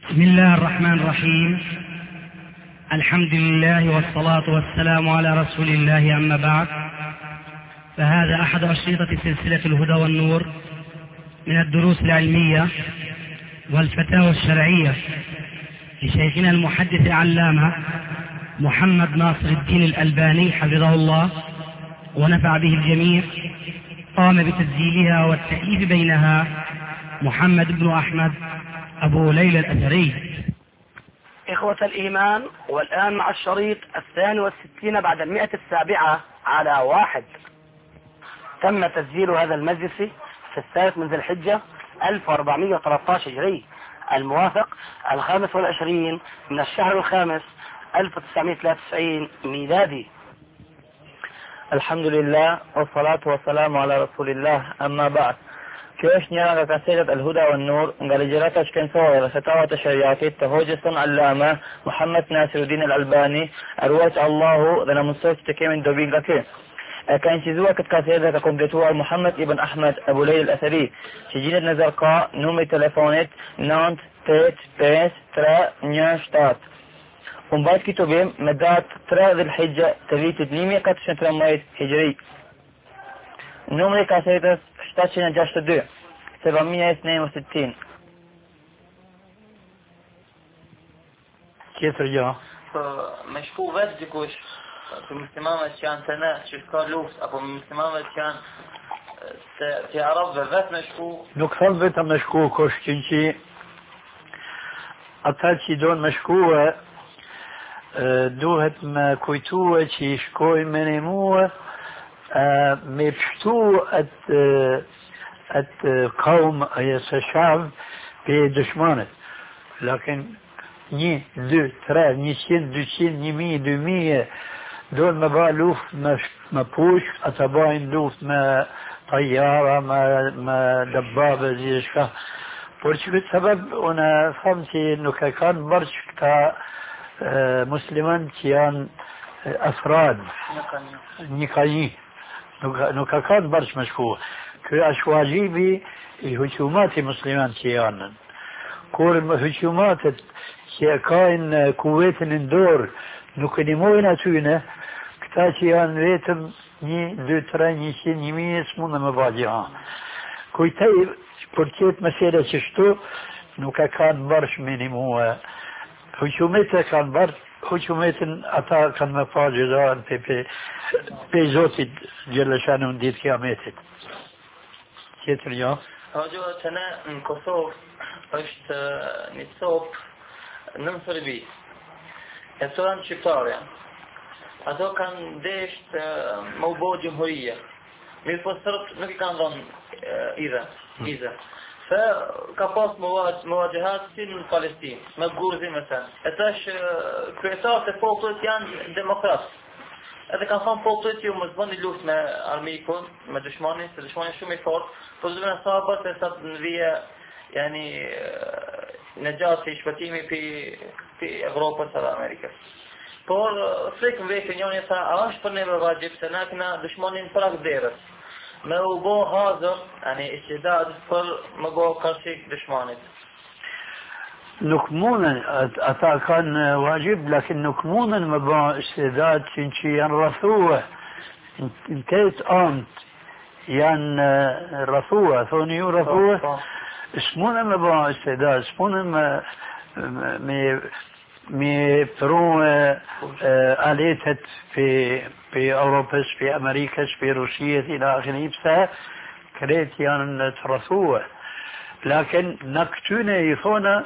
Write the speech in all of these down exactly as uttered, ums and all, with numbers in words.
بسم الله الرحمن الرحيم. الحمد لله والصلاة والسلام على رسول الله، أما بعد، فهذا أحد أشرطة سلسلة الهدى والنور من الدروس العلمية والفتاوى الشرعية لشيخنا المحدث العلامة محمد ناصر الدين الألباني حفظه الله ونفع به الجميع. قام بتسجيلها والتأليف بينها محمد بن أحمد أبو ليلى الأثري. إخوة الإيمان، والآن مع الشريط الثاني والستين بعد المئة السابعة على واحد. تم تسجيل هذا المجلس في الثالث من ذي الحجة ألف وأربعمائة وثلاثة عشر هجري، الموافق الخامس والعشرين من الشهر الخامس ألف وتسعمائة وثلاثة وتسعين ميلادي. الحمد لله والصلاة والسلام على رسول الله، أما بعد. كيش نيانا كاسيدة الهدى والنور قال جراتش كان سوى فتاوى تشريعاتي تهوجسن علامة محمد ناصر الدين الألباني أروات الله ذنا مستوى تكيمن دوبين لكي كان شزوة كاسيدة كمبيوتر محمد ابن أحمد أبو ليلى الأثري شجينة نزرقاء نومي تلفونات نانت تيت بيس ترى نياشتات ومبعد كتبهم مدات ترى ذي الحجة تبيت دنيمي قتشن ترميت هجري نومي كاسيدة اشتاتشنا جاشت دو سبعمائة واثنين وستين. كيف رجع؟ مشكو بدكوش في مسلمان كان تنا شكار لوس أبو مسلمان كان في عرب بس مشكو نكثر بيت مشكو كوش كنشي أتالشي دون مشكوة دوهت ما كويتوه شي شكوي منموه مبشتو ات ات قوم الشعب بدشمانه، لكن ني دو ترى نيشين دوشين نيمي دومية دول ما بالوف ما بوش أتباين لوف ما طيارة ما ما دبابة زي شكا برش بالسبب أنا فهمتي إنه كان برش كا مسلمان كيان أفراد نيكايي نوكا كان برش مشكوه كي أشواجيبي هجومات المسلمان كيانا كور الهجومات كاين كويت اندور نكنمونا تونا كتاشيان ريتم ني دو ترى ني شي نيمي اسمونا مبادئها كويتاي بركيت مسيرة ششتو نوكا كان برش منمو هجومته كان برش هجومات أتا كان مفاجئان في في في زوتي جل شانه ندير كيامته كيف اليوم؟ هاجو تنا كوسوف اشت نصوب ننصر بي يسوان شطار يعني هذا كان ديشت موضوع جمهورية ميفسرت نكي كان ظن إذا إذا فكفاص مواجهات من فلسطين مبجوزي مثلا اتاش كريتار تفوتت يعني ديمقراط هذا كان خان فوتت يوم مزبان اللوس ما أرميكون ما دشماني دشماني شو ميفور فزمنا صابت تصد نبيه يعني نجاتي شبتيمي في في أوروبا سر أمريكا por frikën vetë njënjë tha, a është për neve vajgjib se na këna dëshmonin prak derës me u bo hazër yani istidad për me bo karshik dëshmanit. nuk mundën ata kanë wajib, lakin nuk mundën me ba istidat që janë rrethue në këtë anë janë rrethue, thoni ju rrethue, s'mundën me ba istidat, s'mundën me me ميبرون آليتت في في أوروبا في أمريكا في روسيا إلى آخره بسا كريت يعني ترثوه، لكن نكتون يثونا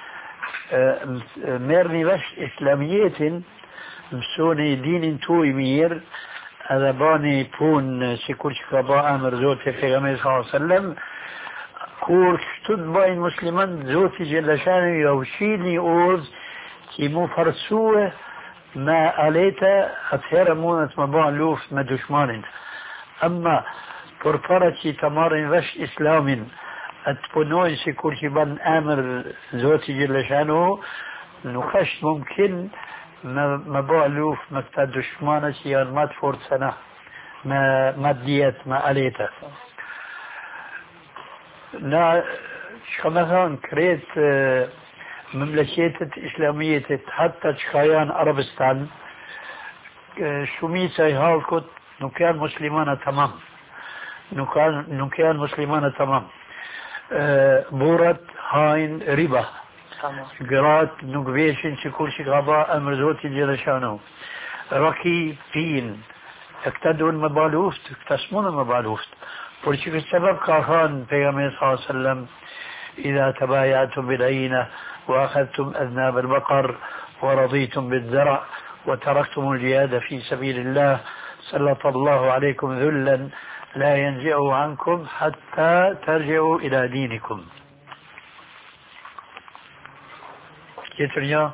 ميرني بس إسلاميات مسوني دين توي مير هذا باني بون سيكون شكابا أمر زوتي في غمي صلى الله عليه وسلم كور تتبع المسلمان زوتي جل شانه يوشيني أوز كي مو فرسوه ما أليتا أتهر مونت مبان لوف ما دشمان أما فرفرتي تمارن وش إسلام أتبنوين سيكون شبان آمر زوتي جل شانه نخش ممكن ما بان لوف ما دشمانتي يعني ما تفورت سنة ما ماديات ما أليتا نا شو مثلا كريت مملكتت إسلامية حتى تشخيان عربستان شميسة هالكت نكان مسلمان تمام نكان نكان مسلمان تمام بورت هاين ربا قرات نقبيشن شكول شغابا أمر زوتي جلشانو ركي فين اقتدوا المبالوفت اقتسمون المبالوفت ولكن السبب كان پیغمبر صلى الله عليه وسلم إذا تبايعتم بالعينة وأخذتم أذناب البقر ورضيتم بالزرع وتركتم الجهاد في سبيل الله سلط الله عليكم ذلا لا ينزعه عنكم حتى ترجعوا إلى دينكم. كيف يا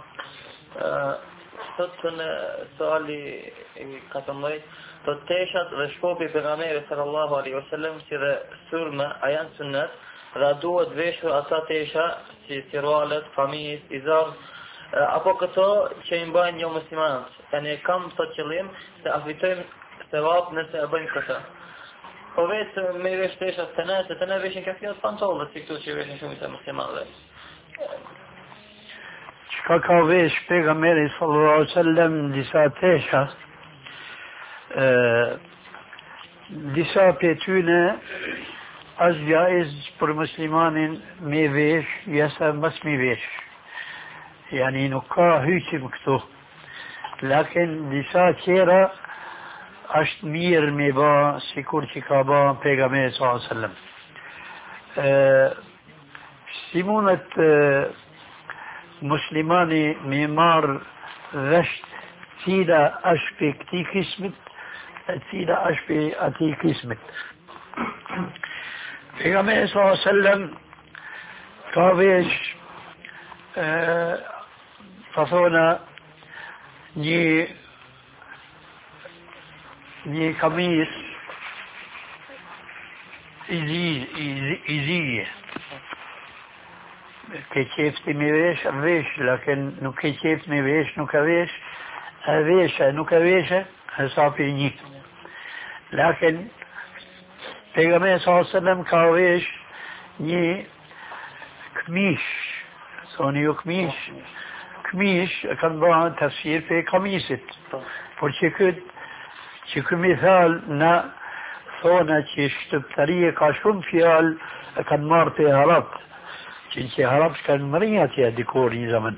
Sot në suali i katërmbëdhjetë, të teshat dhe shpopi pejgamberit sallallahu alaihi wasallam si dhe sulme a janë sunnet dhe duhet veshur ata tesha si sirvalet, kamis, izar apo këto që i mbajnë jo muslimanët. Tani kam të qëllim se afitojmë sevap nëse e bëjmë këtë. Po vetë me vesh teshat të ne, se të ne veshin kafionat pantollet si këtu që veshin shumica e muslimanëve. Ka ka vesh pejgamberi sallallahu alaihi wasallam disa tesha disa për tyne është jaiz për muslimanin me vesh jasa mas me vesh yani nuk ka hyqim këtu lakin disa tjera është mirë me ba sikur që ka ba pejgamberi sallallahu alaihi wasallam si mundet مسلماني ميمار رشت تيلا أشبي كتي كسمت تيلا أشبي أتي كسمت في غمي صلى الله عليه وسلم كافيش فصونا ني ني قميص إزي إزي ke qefti me vesh, vesh, lakin nuk ke qeft me vesh, nuk e vesh, e veshe, nuk e veshe, e sa për një. Lakin, pejgamberi sallallahu alaihi wasallam ka vesh një këmish, thoni ju këmish, këmish e kanë bëha tafsir për kamisit, por që këtë, që këtë mithal na thona që shtëptarije ka shumë fjal e kanë marrë për harat, që që harap s'kanë mërinja tja dikor një zaman.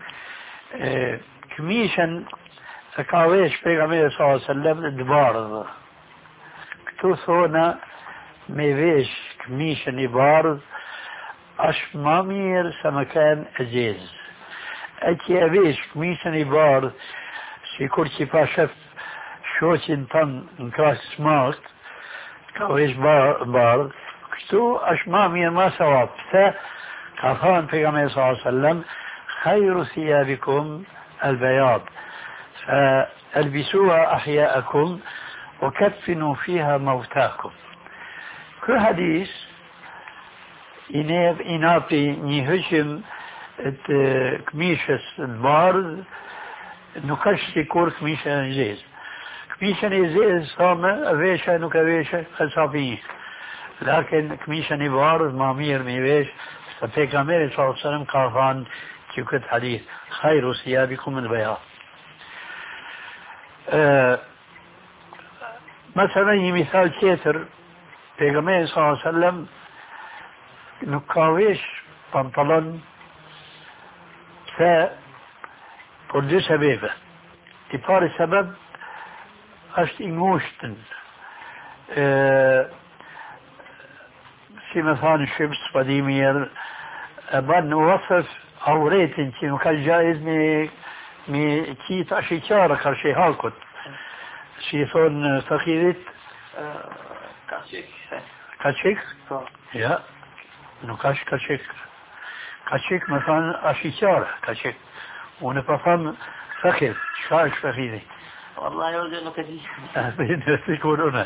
Këmishën e ka vesh pejgamberi sallallahu alaihi wasallam në bardhë. Këtu thona me vesh këmishën i bardhë është ma mirë se më kanë e gjezë. E që e vesh këmishën i bardhë si kur që pa shëf shoqin tënë në krasë smakt ka vesh bardhë këtu është ma mirë ma savap. Pëse كان في النبي صلى الله عليه وسلم خير ثيابكم البياض فالبسوها أحياءكم وكفنوا فيها موتاكم. كل حديث إناب إنابي نهجم كميشة البارد نكشتي كور كميشة نجيز كميشة نجيز صامة أبيشة نكبيشة خلصابية لكن كميشة نبارد مامير ميبيش فبيغمبر صلى الله عليه وسلم قال في كل حديث خير ثيابكم البياض. أه مثلا مثال كثير بيغمبر صلى الله عليه وسلم نكاويش بنطلون ف por dy sebebe. I pari sebeb është i ngushtën. Si me thanë shqipës, pa di mirë, e banë në wasëf auretin që nuk ka gjaiz me, me qitë ashikjarë, ka shi halkut. Si i thonë fakirit? Kachik. Kachik? Ja, nuk ashtë kachik. Kachik me thanë ashikjarë, kachik. Unë pa thamë fakir, qka është fakiri? Wallahi, o nuk e di. Në sikur unë.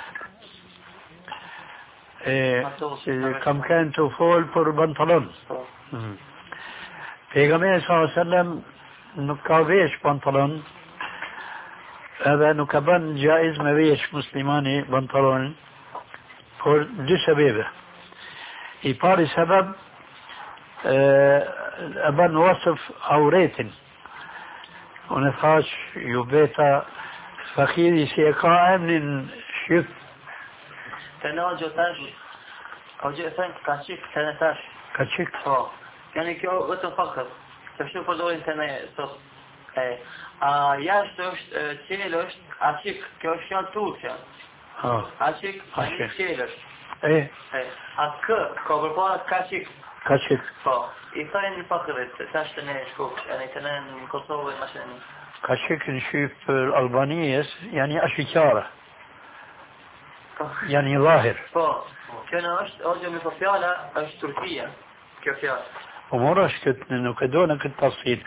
kam kanë të folë për pantalon. Pejgamberi sallallahu alaihi wasallam nuk ka vesh pantalon, edhe nuk ka bën jaiz me vesh muslimani pantalon për dy sebebe. I pari sebeb أبن وصف عوريتن ونفاش يبيتا فخيري سيقاء من شف تناجو تاش أو جئ ثانك كاشيك تنتاش كاشيك اه يعني كيو غتو فقط تشوف دول تنا صوت ايه آه ياش توش تيلوش عشيك كيوشان توشان اه عشيك يعني عشيك. تيلوش ايه ايه أك كوبربا كاشيك كاشيك اه إثنين فقط تاش تنا شوف يعني تنا كوسوي مثلا كاشيك نشوف الألبانية يعني أشيكارة يعني ظاهر اه كان أشت أرجو من صفيالة أشت تركيا كيفيات ومرش كنت انه كدونك التفصيل.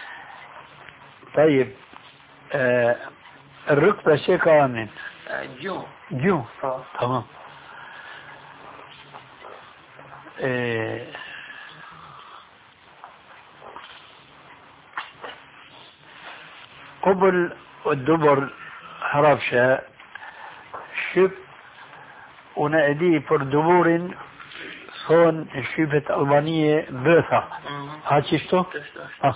طيب آه الركبة شيء كامل جو جو اه تمام. آه قبل والدبر حرفشة شب ونأدي پر دبور صون شبة ألبانية بوثا هاتشتو اه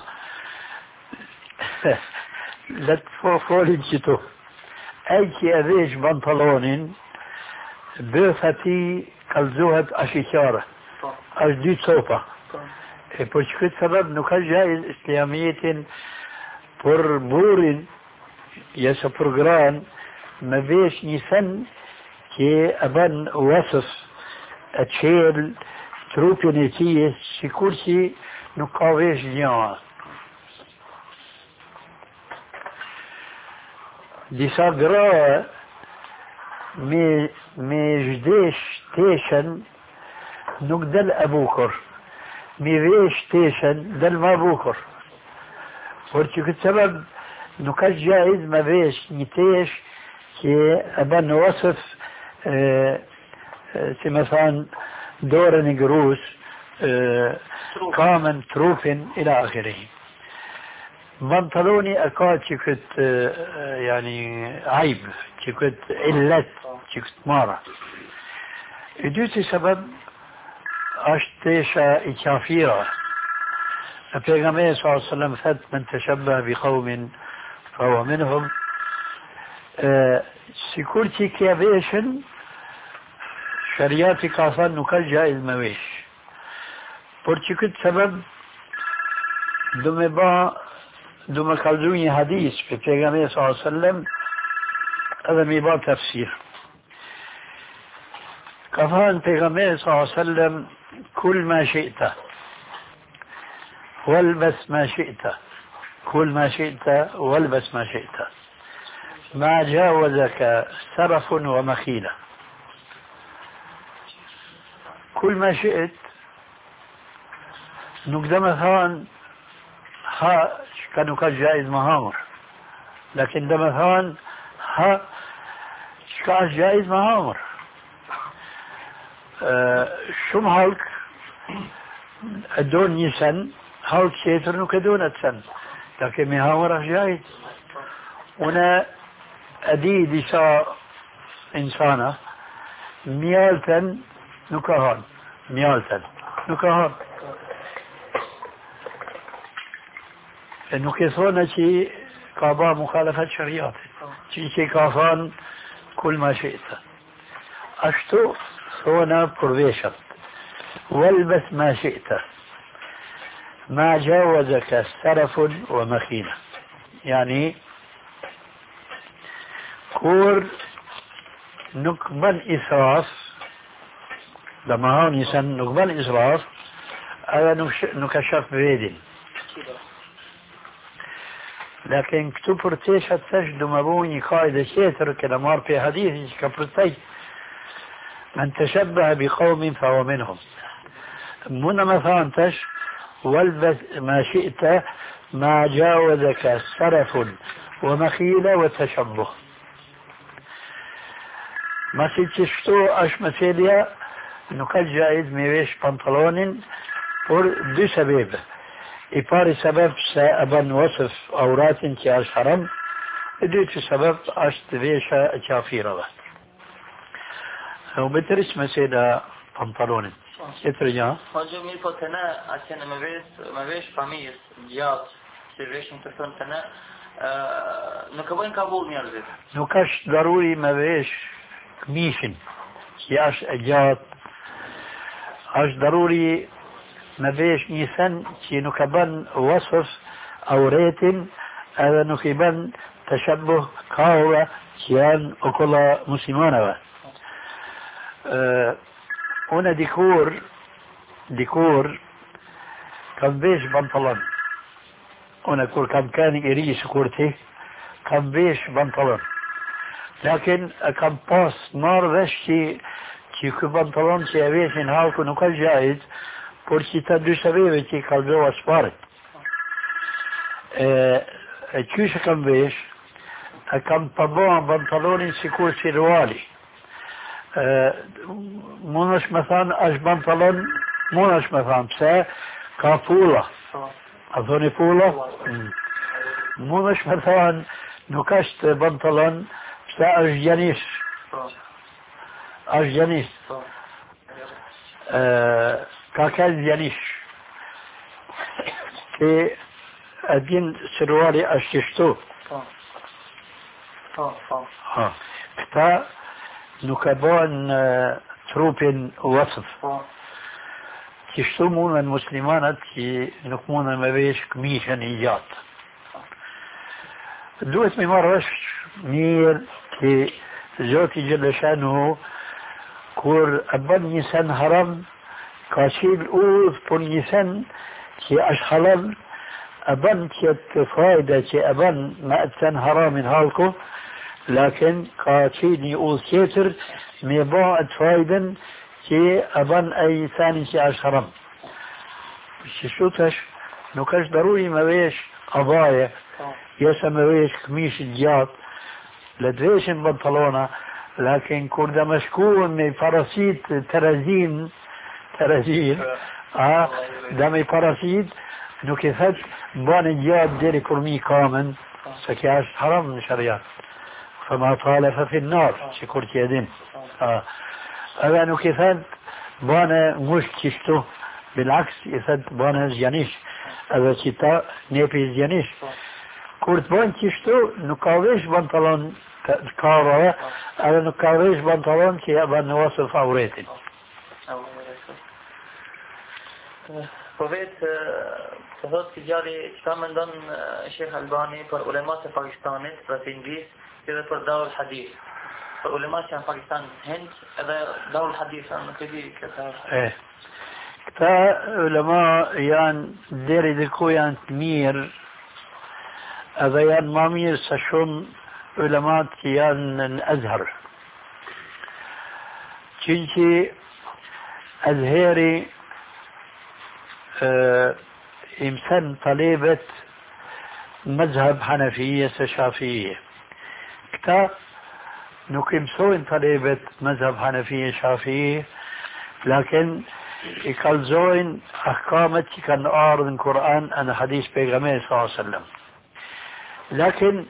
لا تفولي جتو ايكي اديش بنطلون بوثتي كالزوهة اشيكارة اجدي صوفة بوشكت سبب نكجا الاسلامية پر بورين يسا برغران ما بيش نيسن كي ابن وصف اتشيل تروبينيتية سيكورتي نقاويش ديان disa gra me me zhdesh teshen nuk del e bukur, me vesh teshen del ma bukur. Por që këtë sebeb nuk është gjaiz me vesh një tesh që e bën në wasëf si me thanë dorën e grus, kamën, trupin, ila akhirihi. بنطلوني أكاد شكت يعني عيب شكت علت شكت مارة دوتي سبب أشتيشا إكافيرا النبي صلى الله عليه وسلم فت من تشبه بقوم فهو منهم سيكورتي كيابيشن شرياتي كافان نكجا المويش برشكت سبب دمبا دوما كالدوني حديث في پیغمبر صلى الله عليه وسلم هذا ميبا تفسير كفان پیغمبر صلى الله عليه وسلم كل ما شئت والبس ما شئت كل ما شئت والبس ما شئت ما جاوزك سرف ومخيلة كل ما شئت نقدم ثان ها كانوا كجائز مهامر لكن ده مثلا ها كان جائز مهامر أه شو مهالك دون يسن هالك شيتر نو كدون سن لكن مهامر جائز هنا ادي ديسا انسانه ميالتن نكهان ميالتن نكهان انه كيصونا شي قابا مخالفة شريعة شي شي كافان كل ما شئت اشتو صونا برويشت والبس ما شئت ما جاوزك سرف ومخيلة يعني كور نقبل إسراف لما هون يسن نقبل إسراف هذا نكشف بيدن لكن كتو برتيشة تجد مبوني قاعدة شيتر كلمار في حديث كبرتي من تشبه بقوم فهو منهم من مثلا تش والبس ما شئت ما جاوزك سرف ومخيلة وتشبه ما سيتشتو اش مسيليا انه كان جائز ميويش بنطلون por dy sebebe. I pari sebeb se e bën wasëf auratin që është haram, e dyti sebeb është vesha e qafirave. U betëris mesela pantalonit. Qëtër gjë. Po gjë mirë, po të ne, atje në me vesh, me vesh familjes, gjatë, që veshën të thënë të ne, nuk e bëjnë kabull njerëzit. Nuk është daruri me vesh këmishin, që është e gjatë, është daruri me vesh një sen që nuk e bën wasëf auretin, edhe nuk i bën të shabbuh kauve që janë okolla muslimaneve. Unë dikur, dikur, kam vesh pantalon. Unë kur kam qenë i ri sikur ti, kam vesh pantalon. Lakin e kam pas marrë vesh që që kë pantalon që e veshin halku nuk është gjajt, por që ta dy sebeve që i kalzova sparit. E, e qyshe kam vesh, e kam përboha pantalonin sikur si ruali. Mund është me thanë, është pantalon, mund është me thanë, pse ka pula. A thoni pula? Mm. Mund është me thanë, nuk është pantalon, pse është gjanish. është gjanish. Ka kënë gjanish. Që e din se ruali është qështu. Këta nuk e bën trupin wasëf. Qështu mundën muslimanat që nuk mundën me vesh këmishën i gjatë. Duhet me marrë është mirë që Zoti Gjellëshanu kur e bën një sen haram ka qil udhë për një sen që është halal e bën që të fajda që e bën me e sen haramin halku lakin ka qil një udhë tjetër me ba e të fajden që e bën e i senin që është haram. Që shtu tash nuk është daruri me vesh abaje jese me vesh këmishit gjatë le të veshin pantalona lakin kur dhe me shkuën me parasit terazin terazin a dhe me parasit nuk i thet bane gjatë deri kur mi kamen se kja është haram në shariat fa ma tale fa finnar që kur që edin edhe nuk i thet bane ngusht qishtu bilaks i thet bane zjanish edhe që ta nepi zjanish kur të bënë qishtu nuk ka vesh pantalon kara edhe nuk ka vesh pantalon që e bën në wasëf auretin. Po vetë të thotë si gjari qëta me ndonë Shekh Albani për ulemat e Pakistanit, për të Inglis, edhe për Darul Hadith. Për ulemat që në Pakistan Hind edhe Darul Hadith, në këti këta. Eh, këta ulema janë deri dhe ku janë të mirë edhe janë ma mirë sa shumë ulemat që janë në Azhar. Qënqi Azheri imsen talebet مذهب حنفية شافعية كتا نكمسوين طلبة مذهب حنفية شافعية لكن يكالزوين أحكامت كان أعرض القرآن أنا حديث بيغمير صلى الله عليه وسلم لكن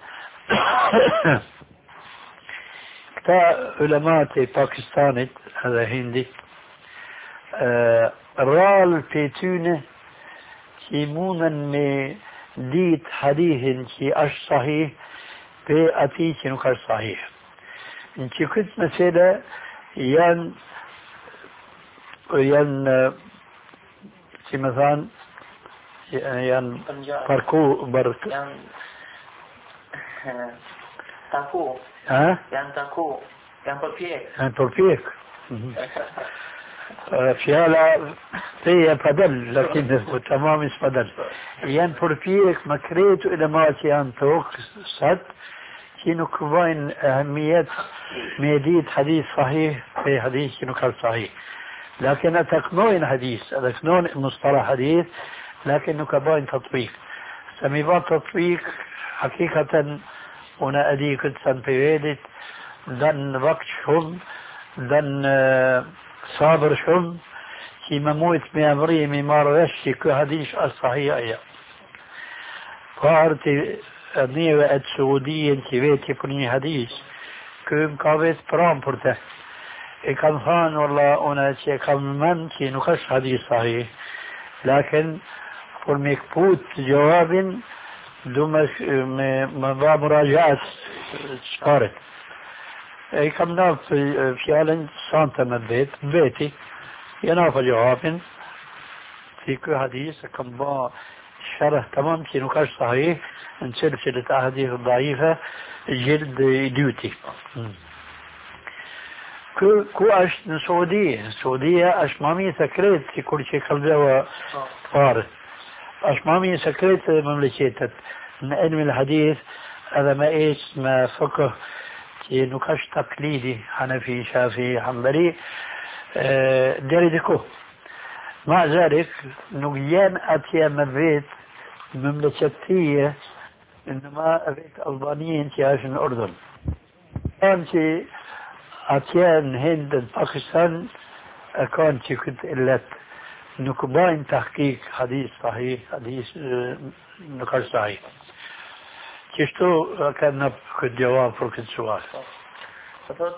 كتا علماء باكستاني هذا هندي رال بيتونه يمونا من ديت حديث كي أش صحيح بي أتي كي نكر صحيح انتي كنت مثلا ين ين كي مثلا ين بركو برك ين تاكو ها ين تاكو ين بربيك ين بربيك فيها هي بدل لكن تمام بدل ين بربيك مكريت إلى ما تيان توك صد كينو كوين أهمية ميديت حديث صحيح في حديث كينو كان صحيح لكن أتكنوين حديث أتكنون مصطلح حديث لكن كباين تطبيق سميبان تطبيق حقيقة هنا أدي كنت سنبيويدت دن وقت شم دن صابر شم كي مموت ميامري ميمار وشي كو حديث الصحيح أيا فارتي نيوة السعودية كي بيتي فرني حديث كم كابت برام برته كان خان والله أنا شيء كم من شيء نقص حديث صحيح لكن والمكبوت جواب دوما ما مراجعة صارت أي كم ناف فعلا سانتا من بيت بيتي يناف جواب في كل حديث كم با شرح تمام شيء نقص صحيح من سلسلة أحاديث ضعيفة جلد ديوتي كو كو أش السعودية السعودية أش مامي سكرت في كل شيء خلده فارس أش مامي سكرت مملكتت من علم الحديث هذا ما إيش ما فقه في نقاش تقليدي حنفي شافعي حنبلي أه ديردكو مع ذلك نقيان أتيا مبيت مملكتية إنما أبيت ألبانيين في الأردن كان أتيان هند باكستان كان كنت إلت نكباين تحقيق حديث صحيح حديث نقاش صحيح كشتو كان نبقى الجواب فوق السؤال فقط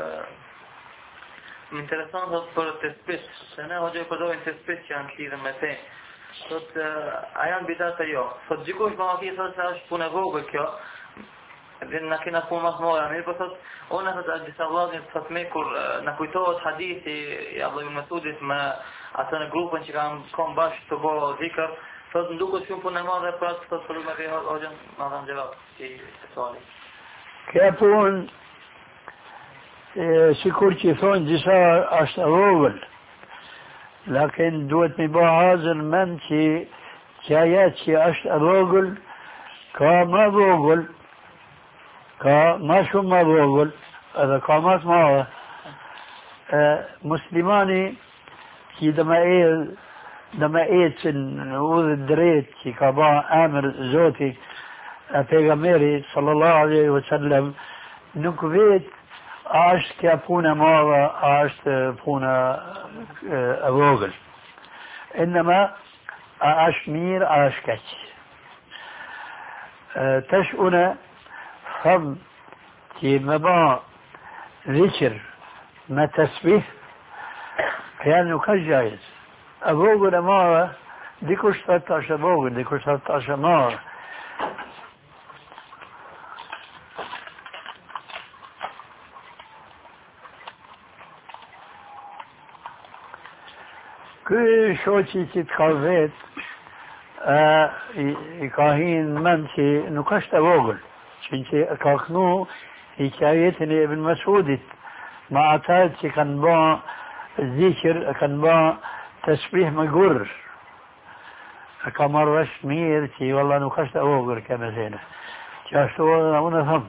interessant att för tespit sen har jag på då en tespit jag kliver med sig så att ayan bidata jag så djikosh ma fi så så puna gogo kyo لأن كنا نقول مصنوع يعني بس أنا هذا الجسالات تسميكور نكويتوت حديثي يا الله المسؤول ما أصلا جروب إن شكام كم باش تبغى ذكر فندوق شو بنا ما ده بس تصل ما فيها أوجن ما كان جواب في سؤالي كابون سيكورتي ثون جسا أشتغل لكن دوت مباعز من شي جايات شي أشتغل كما بقول كا ما شو ما بقول هذا كامات ما مسلماني كي دما إيه دما إيه نوذ الدريت كي كابا آمر زوتي پیغمبری صلى الله عليه وسلم نكويت عاشت كابونا مارا عاشت بونا أبوغل إنما عاش مير عاش كتش تشؤنا فم كي مبا ذكر ما تسبيه كان كجايز أبوغل مارا ديكوش تلتاش أبوغل ديكوش تلتاش مارا كل شوشي تتخذت كاهين منشي نكشت أبوغل شنشي كاخنو حكايتني ابن مسعود ما أعتاد كان با ذكر كان با تسبيح مقر كمرش مير شي والله نكشت أبوغل كما زينة شاشتو أنا فهم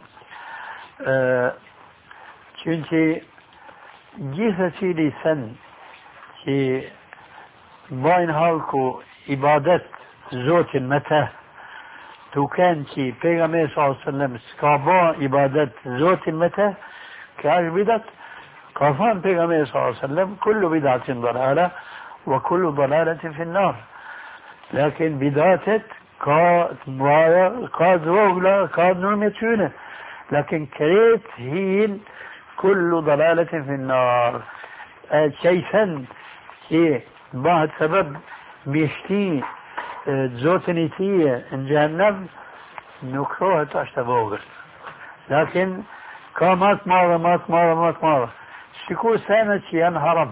شنشي جيثتي لي سن شي باين هالكو عبادت زوت متى تو كان شي پیغمبر صلى الله عليه وسلم سكابا عبادت زوت متى كاش بدت كافان پیغمبر صلى الله عليه وسلم كل بدعة ضلالة وكل ضلالة في النار لكن بدعة كاد مرايا كاد روغلا كاد نرمتونه لكن كريت هين كل ضلالة في النار شيئا شيء بعد سبب بيشتي زوتنيتية ان جهنم نكروه تشتبوغر لكن كامات مرة مات مرة مات مرة شكو سنة شيئا هرم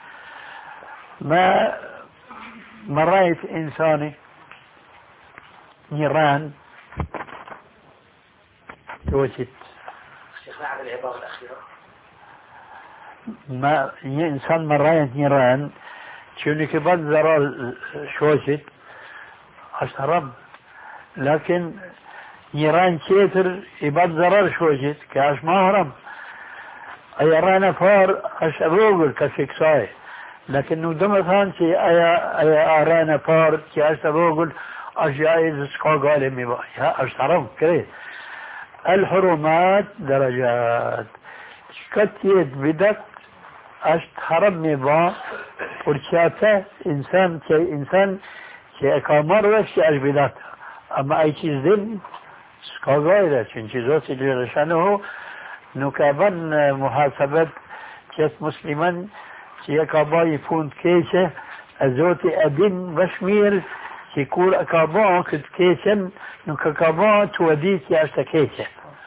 ما ما رأيت إنساني نيران توجد شيخنا على العبارة الأخيرة ما إنسان ما رأيت نيران شوني كبد زرار شوشت أشترب لكن نيران كيتر يبد زرار شوشت كاش ما هرم أيرانا فار أش أبوغل كسكساي لكن ندم ثانشي أيا أيا أرانا فار كاش أبوغل أش جايز سكا قال مبا يا أشترب كريه الحرمات درجات كتيت بدك أشت حرم مبا ورشاته إنسان شيء إنسان شيء كامر وشيء أجبلات أما أي شيء ذن سكاغايرة شن شيء زوج اللي رشانه نكابن محاسبة qëtë musliman që e ka bëj punë të keqe, e Zoti e din më mirë që kur e ka bëj këtë keqen, nuk e ka bëj të e di që është e keqe.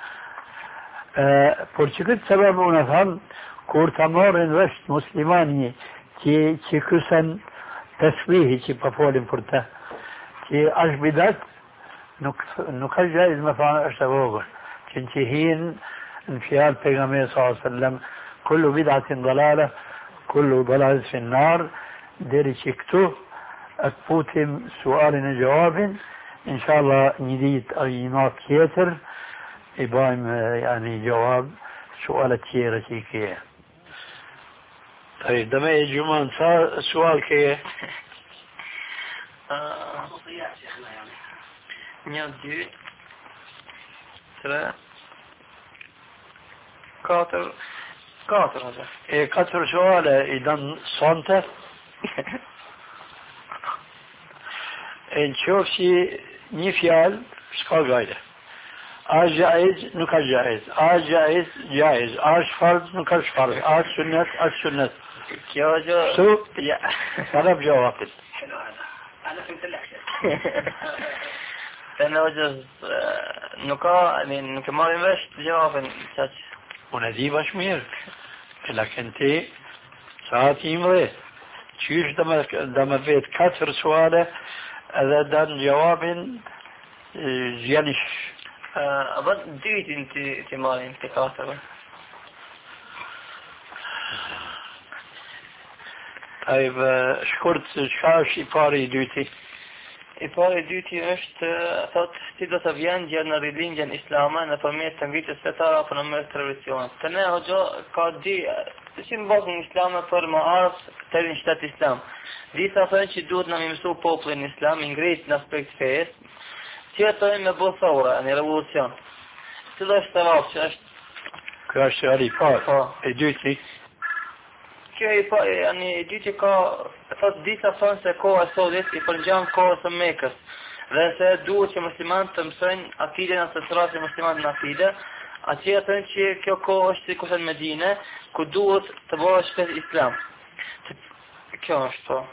Por që këtë sebeb unë e thamë, kur të marrin vesh muslimani që, që kësen tesbihi që pa folim për të, që është bidat, nuk, nuk është gjaiz me thanë është e vogër. Që në që hinë në fjalë pejgamberi sallallahu alaihi wasallam, kullu bid'atin dalale, kullu dalalet fi nar, deri që këtu e të putim sualin e gjawabin, inshallah një ditë a një natë tjetër, i bajmë yani gjawab sualet tjera që i kje. طيب دماء الجمان صار سؤال كي një, dy, tre, katër, katër atë. E katër suale i dan sonte. E në qofë që një fjalë, s'ka gajde. A jaiz, nuk ka jaiz. A jaiz, jaiz. A është fard, nuk është fard. A është sunnet, është sunnet. Kjo gjë... Su? Ja. Talab gjawapit. أنا فهمت لك أنا وجز نقا من كمال باش جواب تاج ونادي باش مير لكن تي ساعات يمري تشيش دم دم بيت كثر سؤاله هذا دان جواب جيانش أبد ديت أنت تمال أنت كاتب طيب shkurt çka është i pari i dyti? I pari i dyti është thot si do të vjen gjë në rilindjen islame nëpërmjet të ngritjes fetare apo nëpërmjet tradicionit. Të ne hoxha ka di si në bazën islame për më ardh të në shtat islam. Disa thonë që duhet na mësu popullin islam i ngrit në aspekt fes, tjerë thonë me bëu thora në revolucion. Cila është e vallë që është Kjo është ai i parë. E dyti Kjo i pa, yani i dyti ka, thot disa thonë se koha e sotit i përngjan kohës së Mekës, dhe se duhet që muslimanët të mësojnë akide në të sërasi muslimanët në akide, atje thonë që kjo kohë është si kurse në Medine, ku duhet të bëhet shtet islam. Kjo është po.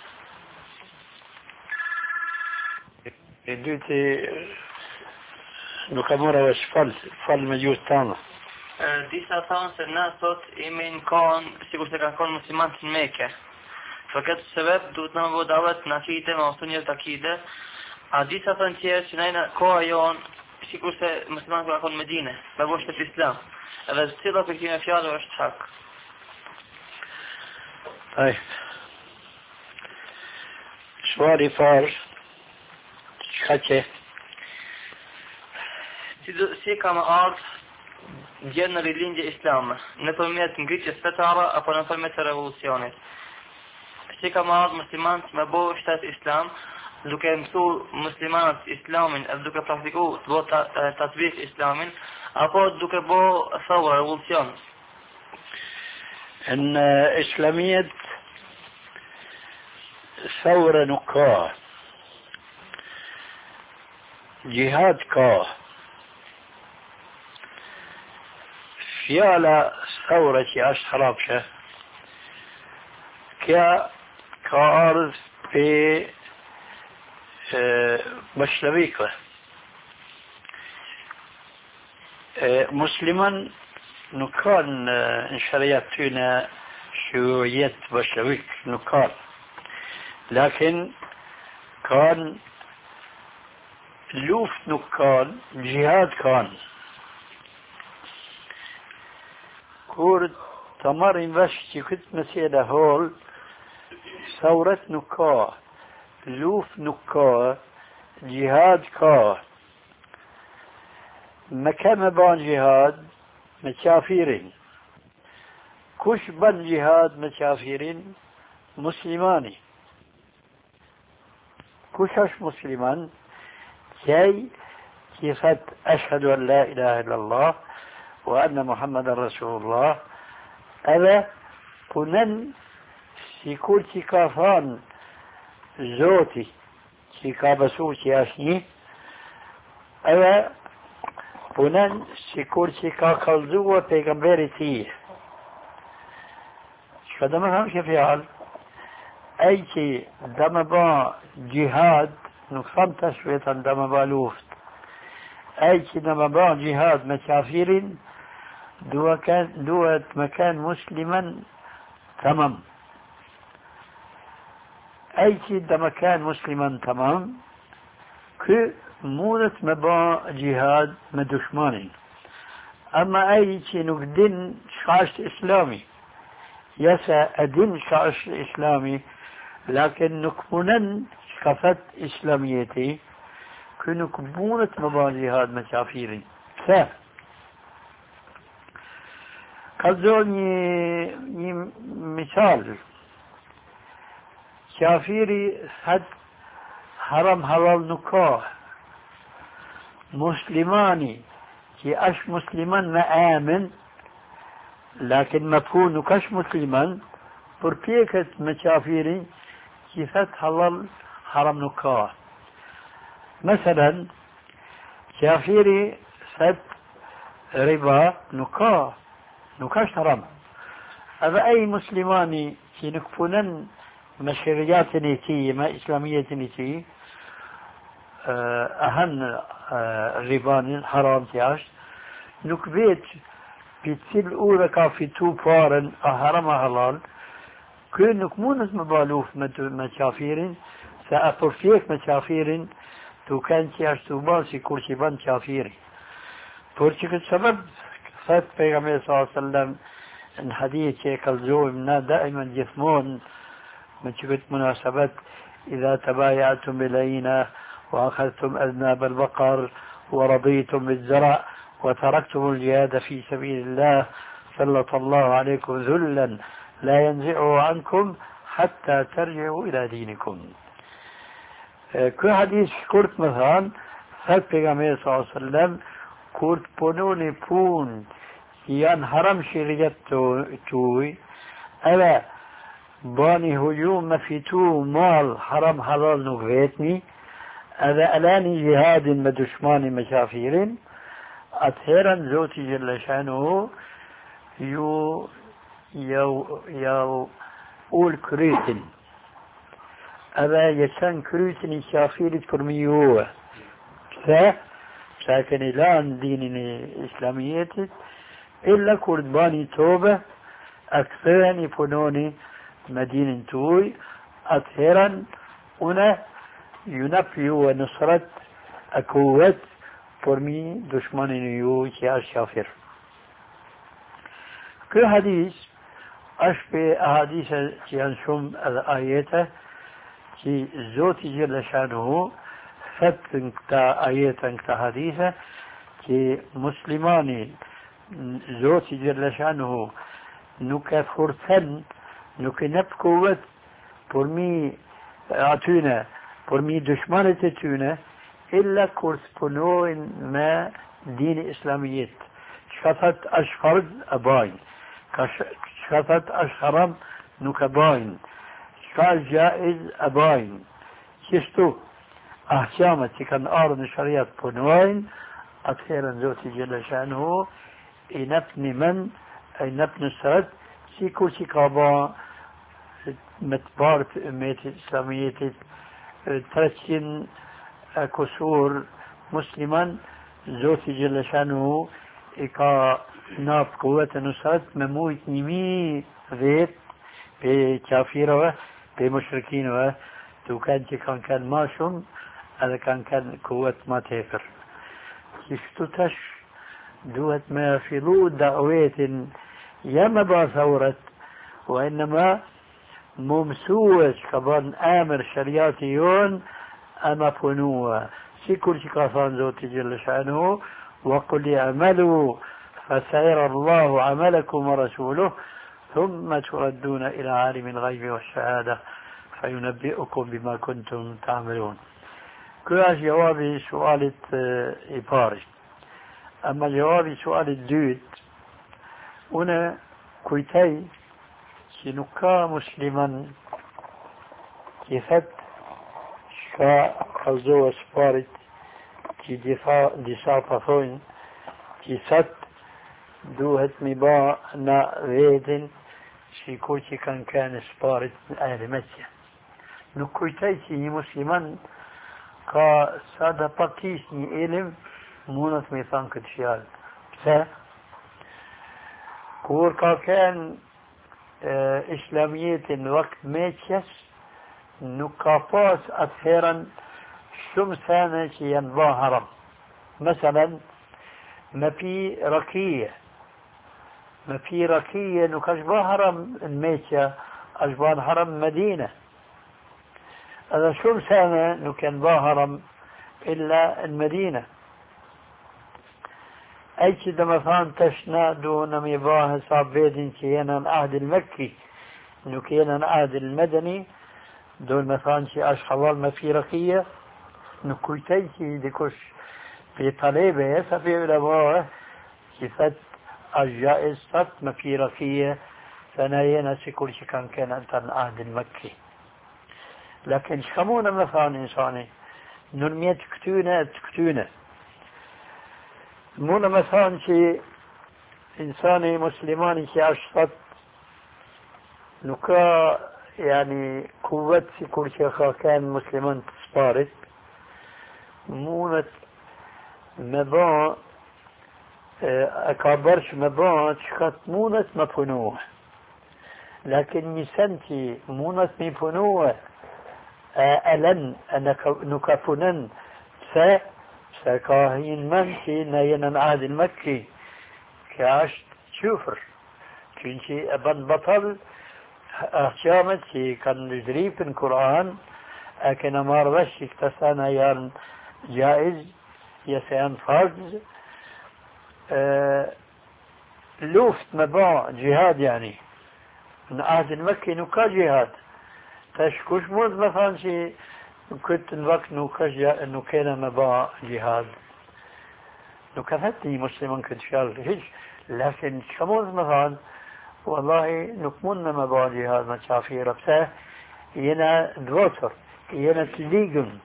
E dyti nuk ka mora vesh fal, fal me gjuhë tanë. Disa thonë se na sot imi në kohën, sikur se ka kohën muslimanët në Mekë. Për këtë sebeb duhet na bëu davet në akide, me mësu njërë të akide, a disa thonë tjerë që najna koha jonë, sikur se muslimanët ka kohën në Medine, me bëu shtet islam. Edhe cila për këtime fjallë është hak. Aj. Shvari farë, qka që? Si, si ka më ardhë gjë në rilindje islame, nëpërmjet ngritjes fetare apo nëpërmjet revolucionit. Si ka marrë muslimanët me bëu shtet islam, duke mësu muslimanët islamin edhe duke praktiku të bëu tatbik islamin, apo duke bëu thawra revolucion. Në islamiet thawra nuk ka, jihad ka. Fjala thawra që është harapshe, kja ka ardhë për bashkëlavikëve. Musliman nuk kanë në shariat tyne shujet bashkëlavik, nuk kanë. Lakin kanë luft nuk kanë, jihad kanë. Kur të marrin vesh që këtë mësjela hol, thawret nuk ka, luft nuk ka, jihad ka. Me ka me ban jihad me qafirin. Kush ban jihad me qafirin? Muslimani. Kush është musliman? Qaj që thët ashhadu an la ilaha illallah وأن محمد رسول الله ألا punën sikur që ka thënë Zoti që ka besu që është një, edhe punën sikur që ka kallëzuar pejgamberi tij. فده مثلا كيف يعال أي شيء دم با جهاد نقصان تشوية دم با لوفت أي شيء دم با جهاد مكافرين دو كان دوت مكان مسلما تمام أي شيء دم كان مسلما تمام كي مونت مبا جهاد مدشماني أما أي شيء نقدن شعش إسلامي يسا أدن شعش إسلامي لكن نكمنن شخفت إسلاميتي كي نكمونت مبا جهاد مسافيرين ف قصدوني مثال كافيري حد حرم حلال نكاح مسلماني كي أش مسلمان ما آمن لكن مفهوم نكاش مسلمان بربيكت مكافيري كي فت حلال حرم نكاح مثلا كافيري فت ربا نكاح نكاش حرام هذا أي مسلماني كي نكفونن مشريات نيتي ما إسلامية نيتي أهن ربان حرام تياش نكبيت بيتصير أولى كافي تو بارن أحرم حلال كل نكمونت مبالوف مشافيرين سأبرفيك مشافيرين تو كان تياش تو باسي كورشي بان شافيري برشك السبب فات بيغمي صلى الله عليه وسلم الحديث شيك الزوم دائما جثمون من شكت مناسبة إذا تبايعتم بالعينة وأخذتم أذناب البقر ورضيتم بالزرع وتركتم الجهاد في سبيل الله سلط الله عليكم ذلا لا ينزعه عنكم حتى ترجعوا إلى دينكم. كل حديث كورت مثلا فات بيغمير صلى الله عليه وسلم كورت بونوني بون يان حرم شريت توي ألا باني هجوم ما في تو مال حرم حلال نغيتني هذا ألاني جهاد مدشمان مشافير أطهرا زوتي جل شانه يو يو يو أول كريتن هذا يسان كريتن شافير كرميوه ف لكن الآن دين إسلامية إلا كردباني توبة أكثرني بنوني مدينة توي أطهرا هنا ينفي ونصرت أكوت فرمي دشمن يو يا شافر كل حديث أشبه أحاديث ينشم الآيات كي زوتي جل شانه فتن تا آيات تا حديثة كي مسلماني زوتي جل شانه نكفرتن نكنبكوت فرمي أعطينا فرمي دشمنة تتونا إلا كورسبونوين ما دين إسلامية شفت أشفرد أباين شفت أشهرم نكباين شفت جائز أباين شستو أحكامة كان آرن شريعة بونوين أطهيرا زوتي جل شأنه إنبني من أي نبني السرد سيكو سيكابا متبارت أمية الإسلامية ترسين كسور مسلما زوتي جل شانه إكا ناب قوة نصرت مموت نمي ذيت بكافيرة بمشركين تو كان كان كان ماشم هذا كان كان قوة ما تفر يفتتش دوت ما في لو دعوات يما باثورت وإنما ممسوس كبان آمر شرياتيون أما فنوا سيكل شكافان زوتي جل شأنه وقل اعملوا فسيرى الله عملكم ورسوله ثم تردون إلى عالم الغيب والشهادة فينبئكم بما كنتم تعملون. كل جوابي سؤال إباري. أما جوابي سؤال الدود هنا كويتاي سنكا مسلما كيفت شا خزو سفارت كي دفاع دفاع فثوين كي ست دوهت مبا نا ريدن سيكوتي كان كان سبارت أهل مكة نكويتيتي مسلما كا سادة باتيسني إلم مونت ميثان كتشيال بسا كور كا كان اه إسلامية وقت ميتشس نكافاس أثيرا شم سنة ينبا هرم مثلا ما في ركية ما في ركية نكاشبا هرم الميتشا أشبان هرم مدينة هذا شم سنة نكن باهرم إلا المدينة أي كده مثلا تشنا دون مباه صابيدين كينا العهد المكي نكينا العهد المدني دون مثلا شي أشخاص ما في رقية نكويتي كي ديكوش في طلبة سفي لباه كفت الجائز صد ما في رقية ثنايا سيكون شي كان كان أنت العهد المكي لكن شخمونا مثلا إنساني نرمية تكتونة تكتونة مونا مثلا شي إنساني مسلماني شي أشطط نكا يعني قوة في كل شيء كان مسلمان تسبارت مونة مبان أكابرش مبان شخط مونة مفنوه لكن نسنتي مونة مفنوه ألن نكافنن س سكاهين منتي نينا عهد المكي كاش شوفر كنشي أبن بطل أحشامتي كان نجري في القرآن أكن مارش اكتسانا يان جائز يسيان فرض أه لوفت مباع جهاد يعني من عهد المكي نكا جهاد تشكوش موز مثلا شي كنت الوقت نوكش انه كان مباع جهاد نكفتني مسلما كنت شال هيج لكن شموز مثلا والله نكمن مباع جهاد ما شافي ربسه ينا دوتر ينا تليجن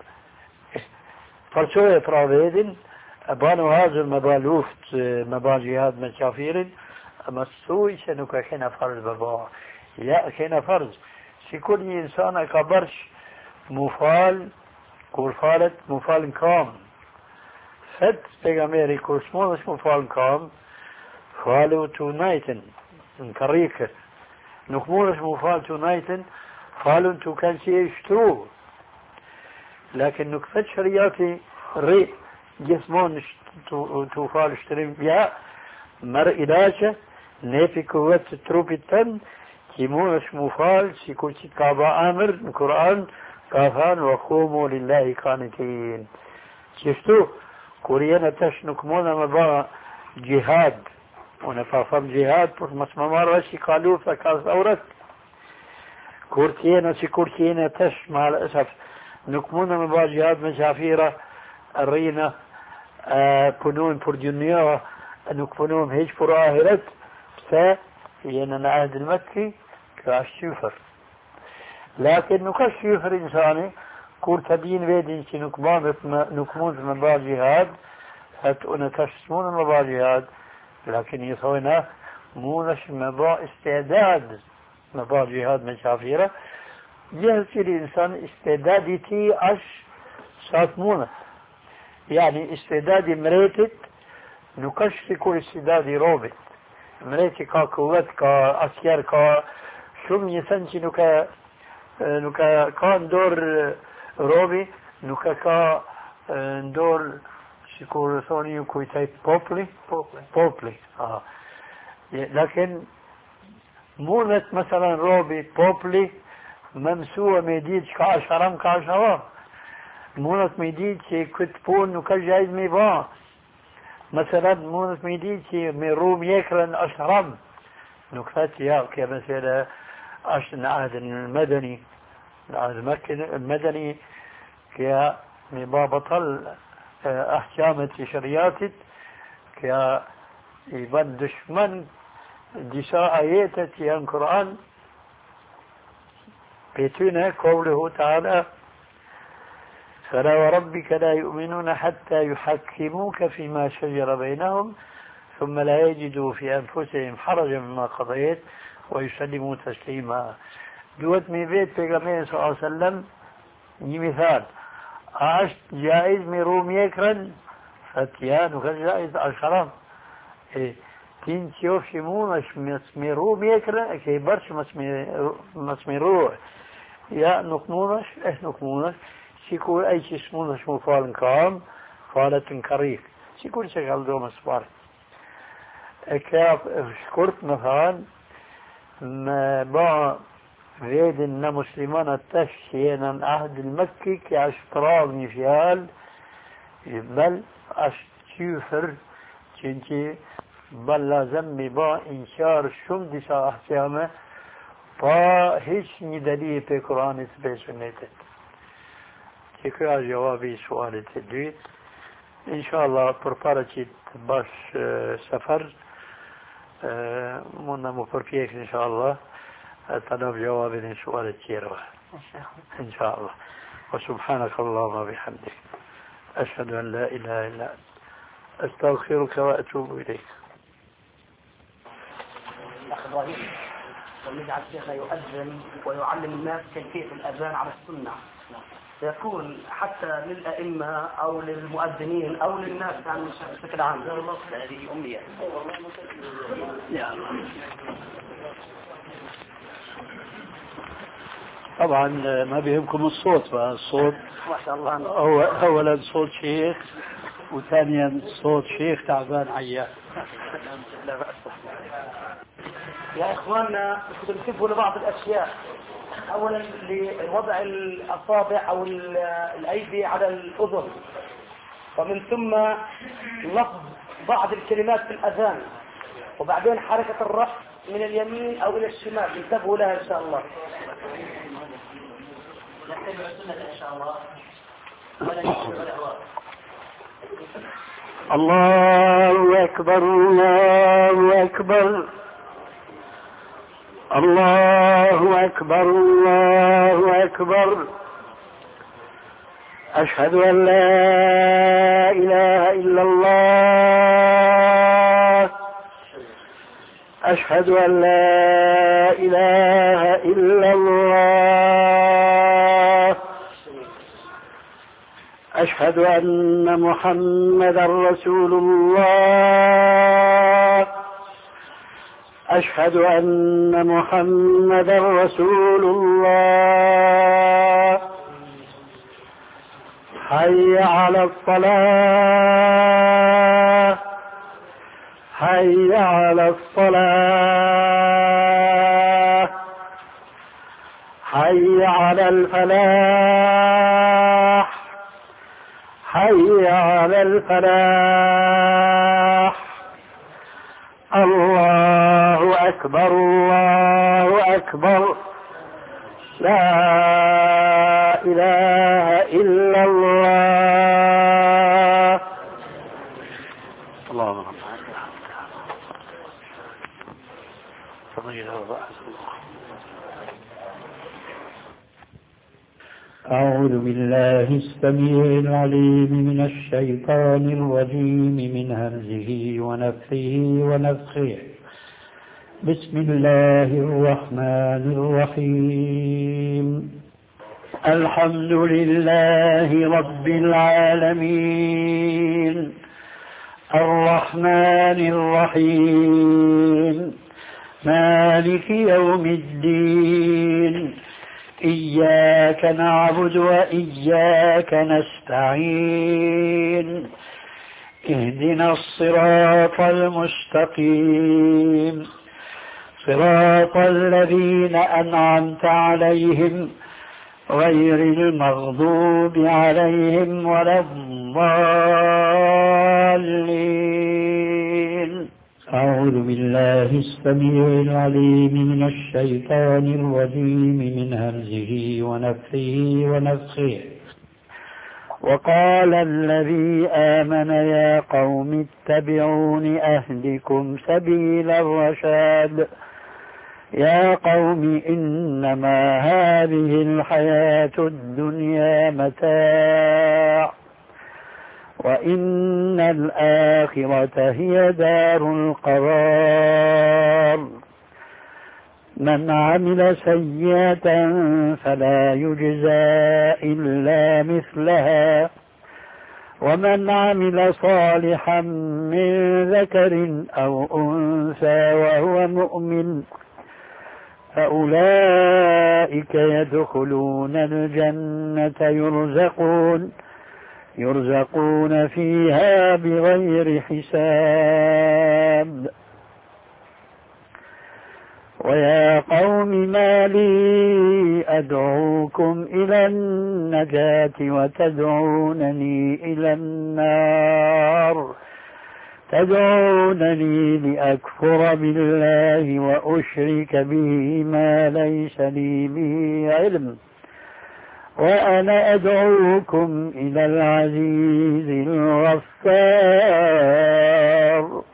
فرسوية ترابيدن أبانو هذا المباع لوفت مباع جهاد ما شافيرن أما السوي سنوكا كنا فرز مباع لا كنا فرز كل إنسان كبرش مفال كل فالت مفال كام فد بيجاميري كل سموش مفال كام فالو تونايتن نكريك نكمورش مفال تونايتن فالو تو كان شيء يشترو لكن نكفت شرياتي ري جسمون تو فال اشتري بيا مر إلاجة نيفي قوة تروبي تن كيمونش مفال سيكون كابا امر القران كافان وقوموا لله قانتين شفتوا كوريانا تشنك مونا مبا جهاد ونفافم جهاد بس مسمار وشي قالوا فكاز اورت كورتينا سيكورتينا تش مع الاسف نكمونا مبا جهاد مشافيرة الرينا آه بنون بور دنيا نكمونهم هيج بور اهرت بسا ينا العهد المكي كاشيفر لكن نكشيفر إنساني كور تبين بيدين كي نكمان نكمون مبا جهاد حتى نكشمون مبا جهاد لكن يسوينا مونش مبا استعداد مبا جهاد من شافيرة جهز الإنسان استعدادتي أش ساتمونة يعني استعدادي مريتت نكش في كل استعدادي روبت مريتي كا قوت كا أسير كا شم يسنشي نكا نكا كان دور روبي نكا كا دور شكور ثاني كويتاي بوبلي بوبلي آه لكن مونت مثلا روبي بوبلي ممسوة ميديد كعشرم كعشرة مونت ميديد شي كتبون نكا جايز ميبان مثلا مونت ميديد شي ميروم يكرن أشرم نكفت يا كمثلا عشان العهد المدني العهد المدني كيا مبا بطل أحكامة شرياتت كيا يبان دشمن دشاء آياتت يا القرآن بيتنا قوله تعالى فلا وربك لا يؤمنون حتى يحكموك فيما شجر بينهم ثم لا يجدوا في أنفسهم حرجا مما قضيت ويسلموا تسليما. دوت من بيت پیغمبر صلى الله عليه وسلم مثال عشت جائز من روم يكرن فتيان وكان جائز الحرام إيه تين تشوف شمون مسمي روم يكرن كي برش مسمي مسمي روح يا نقمونش إيه نقمونش سيكون أي شيء اسمونش مفعول كام فعلة كريك سيكون شغال دوم أسبار كيف شكرت مثلا ما با ريدنا مسلمان تشينا عهد المكي كأشتراغ نفيال بل أشتيفر چنچه بل لازم با انشار شم دسا احکامه با هیچ ندلی په قرآن به سنت که که جوابی سوالت دوید انشاءالله پرپاره چید باش سفر منا مپرپیک انشاءالله طلب جواب من سؤال تيروا إن شاء الله. وسبحانك اللهم وبحمدك أشهد أن لا إله إلا أنت أستغفرك وأتوب إليك. أخ إبراهيم ونجعل شيخنا يؤذن ويعلم الناس كيفية الأذان على السنة يكون حتى للأئمة أو للمؤذنين أو للناس يعني بشكل عام. هذه أمنية. طبعا ما بيهمكم الصوت الصوت ما شاء الله. أو أولا صوت شيخ وثانيا صوت شيخ تعبان عيان. لا بأس. يا إخواننا كنتم تنتبهوا لبعض الأشياء. أولا لوضع الأصابع أو الأيدي على الأذن ومن ثم لفظ بعض الكلمات في الأذان وبعدين حركة الرأس من اليمين أو إلى الشمال انتبهوا لها إن شاء الله. نتبع السنة إن شاء الله ولا يشرب الأهواء. الله أكبر الله أكبر الله أكبر الله أكبر أشهد أن لا إله إلا الله أشهد أن لا إله إلا الله أشهد أن محمدا رسول الله أشهد أن محمدا رسول الله حي على الصلاة حي على الصلاة حي على الفلاح حي على الفلاح الله أكبر الله أكبر لا إله إلا الله. اللهم أعوذ بالله السميع العليم من الشيطان الرجيم من همزه ونفخه ونفخه. بسم الله الرحمن الرحيم. الحمد لله رب العالمين الرحمن الرحيم مالك يوم الدين إياك نعبد وإياك نستعين اهدنا الصراط المستقيم صراط الذين أنعمت عليهم غير المغضوب عليهم ولا الضالين. أعوذ بالله السميع العليم من الشيطان الرجيم من همزه ونفخه ونفخه. وقال الذي آمن يا قوم اتبعون أهدكم سبيل الرشاد يا قوم إنما هذه الحياة الدنيا متاع وإن الآخرة هي دار القرار من عمل سيئة فلا يجزى إلا مثلها ومن عمل صالحا من ذكر أو أنثى وهو مؤمن فأولئك يدخلون الجنة يرزقون يرزقون فيها بغير حساب. ويا قوم ما لي أدعوكم إلى النجاة وتدعونني إلى النار تدعونني لأكفر بالله وأشرك به ما ليس لي به علم وأنا أدعوكم إلى العزيز الغفار.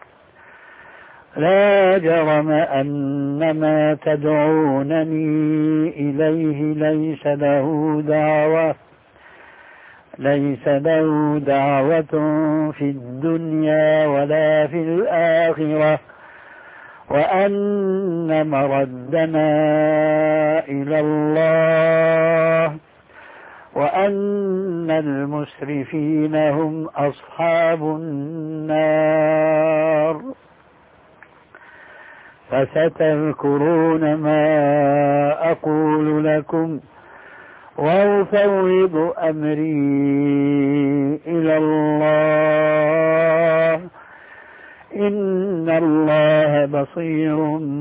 لا جرم أن ما تدعونني إليه ليس له دعوة ليس له دعوة في الدنيا ولا في الآخرة وأن مردنا إلى الله وأن المسرفين هم أصحاب النار. فستذكرون ما أقول لكم وأفوض أمري إلى الله إن الله بصير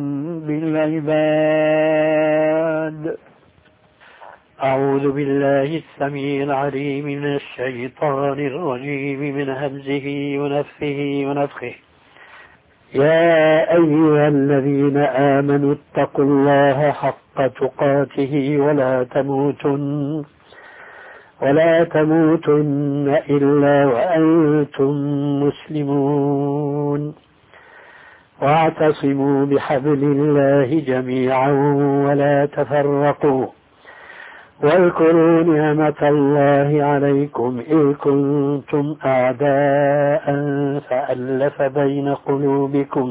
بالعباد. أعوذ بالله السميع العليم من الشيطان الرجيم من همزه ونفخه ونفخه. يا أيها الذين آمنوا اتقوا الله حق تقاته ولا تموتن ولا تموتن إلا وأنتم مسلمون واعتصموا بحبل الله جميعا ولا تفرقوا واذكروا نعمة الله عليكم إذ كنتم أعداء فألف بين قلوبكم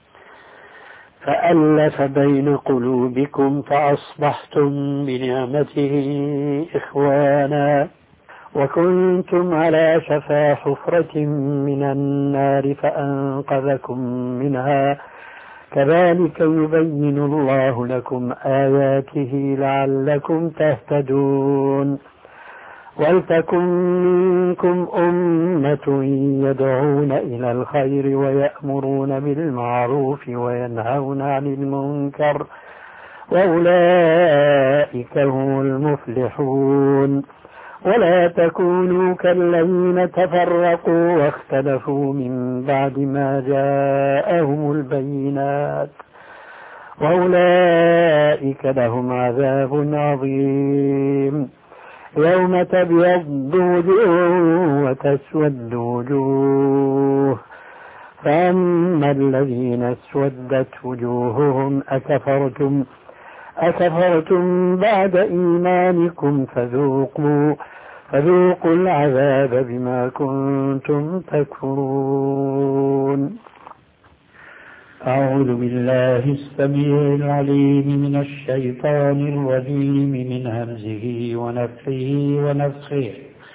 فألف بين قلوبكم فأصبحتم بنعمته إخوانا وكنتم على شفا حفرة من النار فأنقذكم منها كذلك يبين الله لكم آياته لعلكم تهتدون. ولتكن منكم أمة يدعون إلى الخير ويأمرون بالمعروف وينهون عن المنكر وأولئك هم المفلحون. ولا تكونوا كالذين تفرقوا واختلفوا من بعد ما جاءهم البينات وأولئك لهم عذاب عظيم. يوم تبيض وجوه وتسود وجوه فأما الذين اسودت وجوههم أكفرتم أكفرتم بعد إيمانكم فذوقوا فذوقوا العذاب بما كنتم تكفرون. أعوذ بالله السميع العليم من الشيطان الرجيم من همزه ونفخه ونفخه.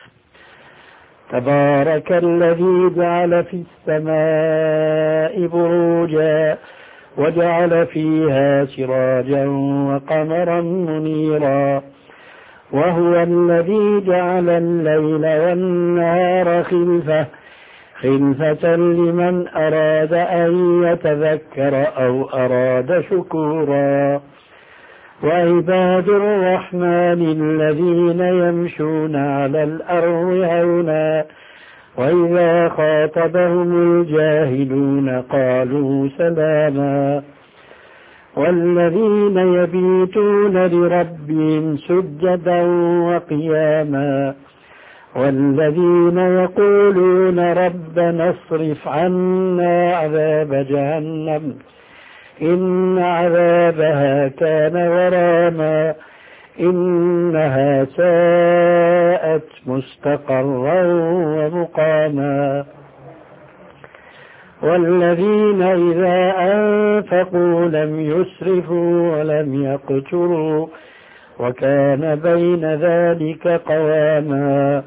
تبارك الذي جعل في السماء بروجا وجعل فيها سراجا وقمرا منيرا وهو الذي جعل الليل والنهار خلفة خلفة لمن أراد أن يتذكر أو أراد شكورا. وعباد الرحمن الذين يمشون على الأرض هونا وإذا خاطبهم الجاهلون قالوا سلاما. والذين يبيتون لربهم سجدا وقياما والذين يقولون ربنا اصرف عنا عذاب جهنم إن عذابها كان غراما إنها ساءت مستقرا ومقاما. والذين إذا أنفقوا لم يسرفوا ولم يقتروا وكان بين ذلك قواما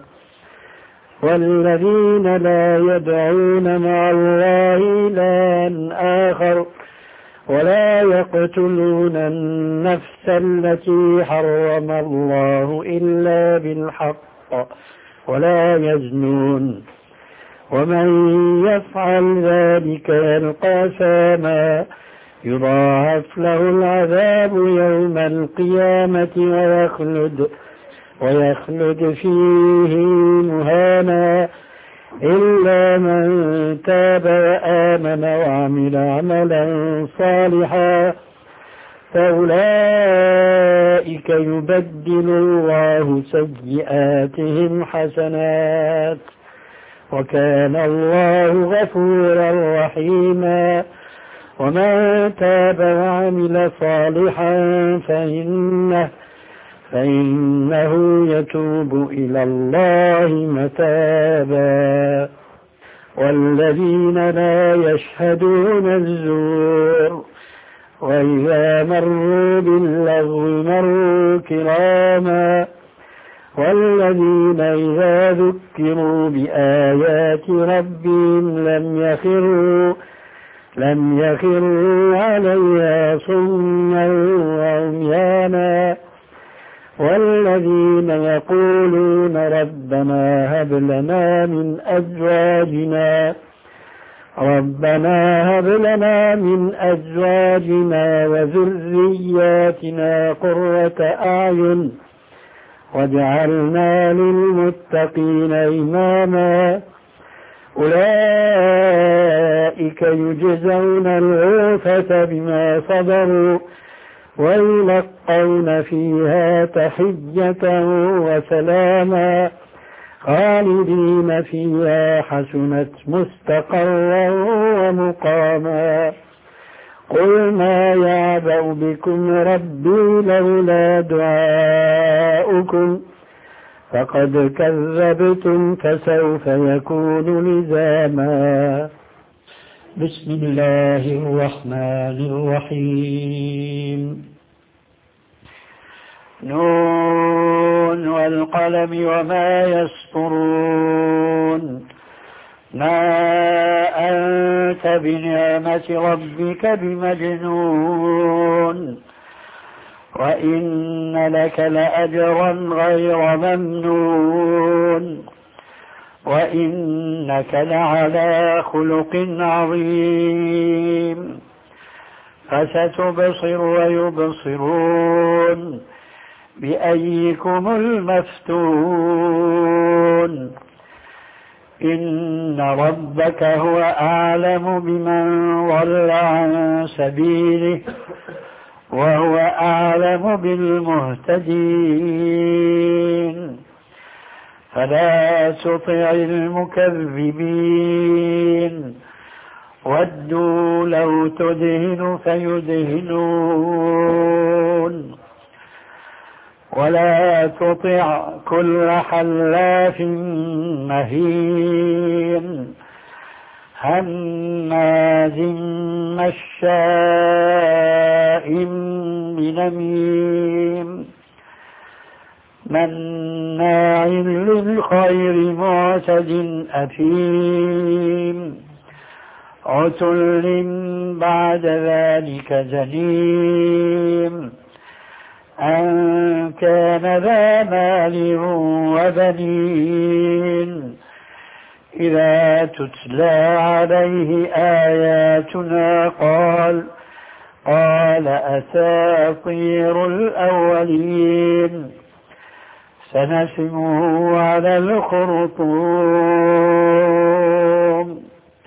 والذين لا يدعون مع الله إلها آخر ولا يقتلون النفس التي حرم الله إلا بالحق ولا يزنون ومن يفعل ذلك يلقى أثاما يضاعف له العذاب يوم القيامة ويخلد ويخلد فيه مهانا إلا من تاب وآمن وعمل عملا صالحا فأولئك يبدل الله سيئاتهم حسنات وكان الله غفورا رحيما ومن تاب وعمل صالحا فإنه فإنه يتوب إلى الله متابا والذين لا يشهدون الزور وإذا مروا باللغو مروا كراما والذين إذا ذكروا بآيات ربهم لم يخروا لم يخروا عليها صما وعميانا والذين يقولون ربنا هب لنا من أزواجنا ربنا هب لنا من أزواجنا وذرياتنا قرة أعين واجعلنا للمتقين إماما أولئك يجزون الغرفة بما صبروا ويلقون فيها تحية وسلاما خالدين فيها حسنت مستقرا ومقاما قل ما يعبأ بكم ربي لولا دعاؤكم فقد كذبتم فسوف يكون لزاما بسم الله الرحمن الرحيم نون والقلم وما يسطرون ما أنت بنعمة ربك بمجنون وإن لك لأجرا غير ممنون وإنك لعلى خلق عظيم فستبصر ويبصرون بأيكم المفتون إن ربك هو أعلم بمن ضل عن سبيله وهو أعلم بالمهتدين فلا تطع المكذبين ودوا لو تدهن فيدهنون ولا تطع كل حلاف مهين هماز مشاء بنميم مناع للخير معتد أثيم عتل بعد ذلك زنيم أن كان ذا مال وبنين إذا تتلى عليه آياتنا قال قال أساطير الأولين سنسمه على الخرطوم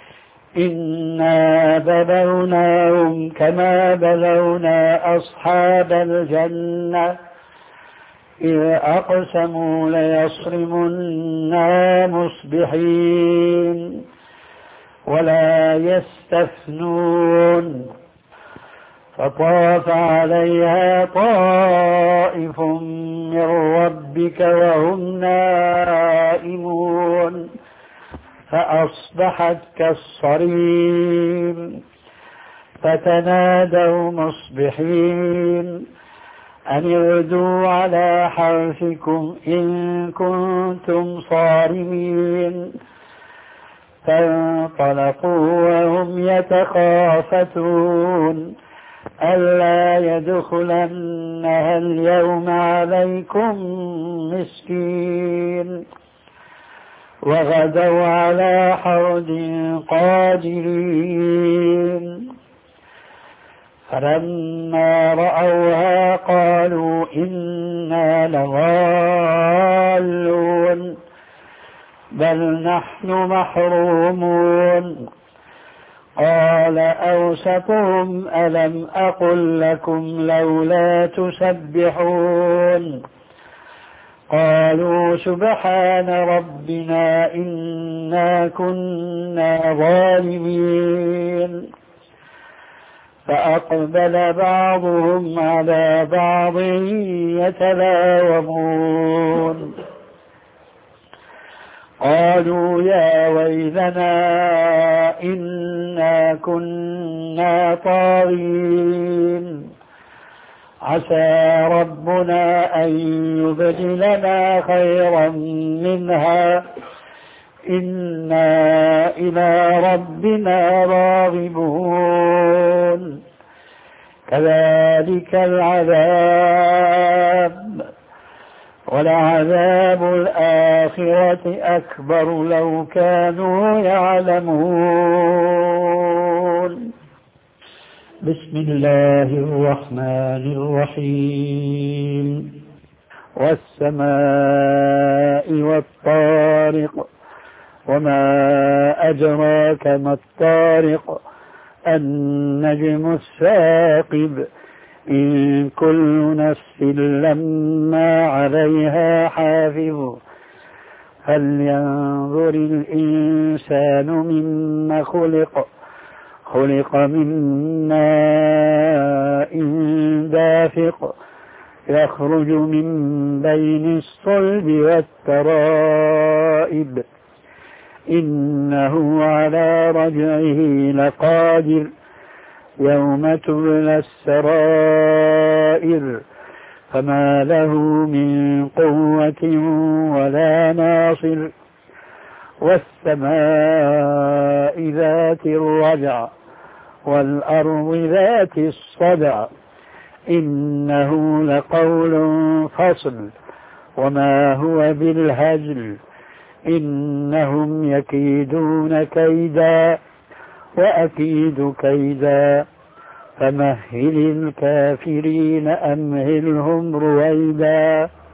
إنا بلوناهم كما بلونا أصحاب الجنة إذ أقسموا ليصرمنا مصبحين ولا يستثنون فطاف عليها طائف من ربك وهم نائمون فأصبحت كالصريم فتنادوا مصبحين أن اغدوا على حرثكم إن كنتم صارمين فانطلقوا وهم يتخافتون ألا يدخلنها اليوم عليكم مسكين وغدوا على حرد قادرين فلما رأوها قالوا إنا لضالون بل نحن محرومون قال أوسطهم ألم أقل لكم لولا تسبحون قالوا سبحان ربنا إنا كنا ظالمين فأقبل بعضهم على بعض يتلاومون قالوا يا ويلنا إنا كنا طاغين عسى ربنا أن يبدلنا خيرا منها إنا إلى ربنا راغبون كذلك العذاب ولعذاب الآخرة أكبر لو كانوا يعلمون بسم الله الرحمن الرحيم والسماء والطارق وما أدراك ما الطارق النجم الثاقب إن كل نفس لما عليها حافظ فلينظر الإنسان مما خلق خلق من ماء دافق يخرج من بين الصلب والترائب إنه على رجعه لقادر يوم تبلى السرائر فما له من قوة ولا ناصر والسماء ذات الرجع والأرض ذات الصدع إنه لقول فصل وما هو بالهزل إنهم يكيدون كيدا وأكيد كيدا فمهل الكافرين أمهلهم رويدا